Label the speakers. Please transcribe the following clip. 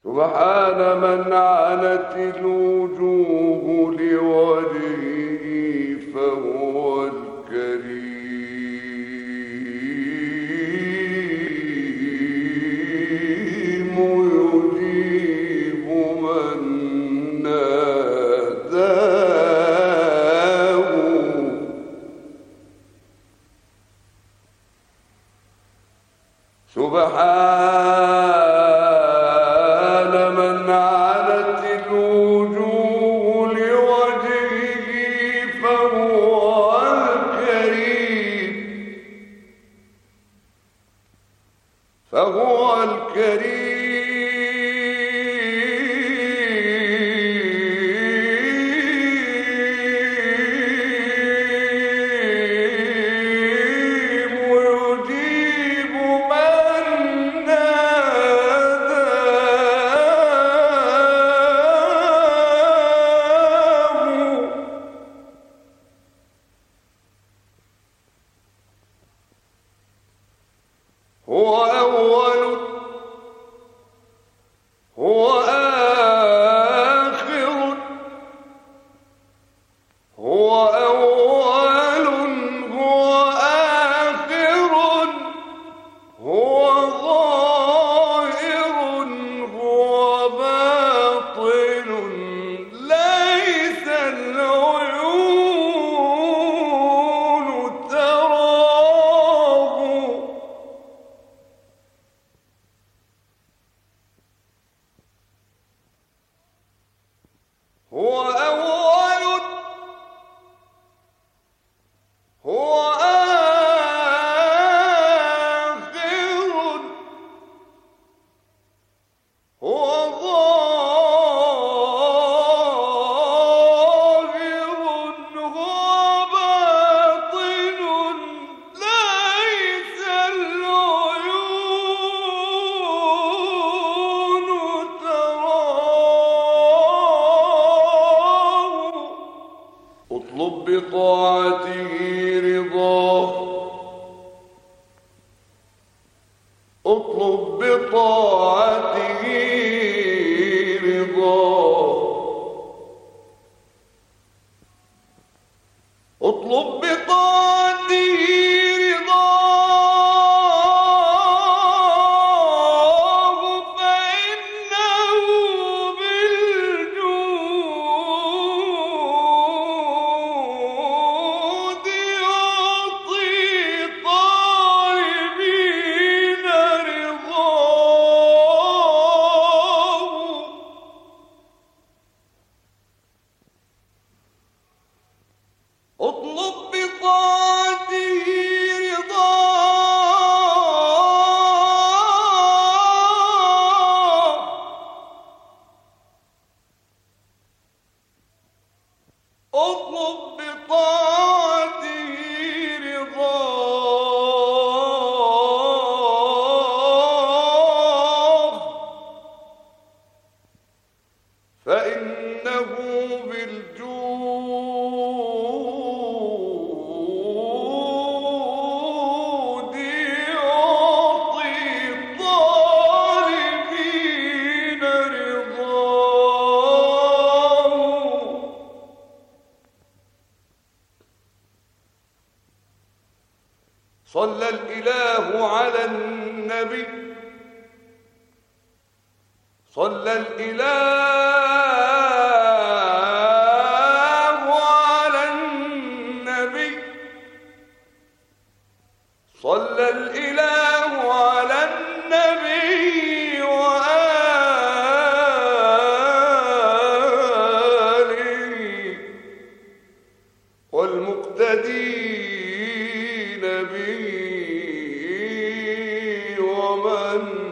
Speaker 1: سبحان من عنت الوجوه لوجهه فهو الكريم يجيب من ناداه سبحان من عنت الوجوه لوجهه فهو الكريم هو أول هو آخر هو أول هو آخر هو ظاهر هو باطن ليس العيون تراه هو أول هو آخر هو ظاهر هو باطن ليس العيون تراه اطلب بطاعته رضاه اطلب بطاعته رضاه اطلب بطاعته رضاه فإنه بالجود يعطي طالبين رضاه اطلب بطاعته رضاه اطلب بطاعته رضاه فإنه بالجود يعطي طالبين رضاه صلى الإله على النبي صلى الإله على النبي صلى الإله على النبي وآله والمقتدين به ومن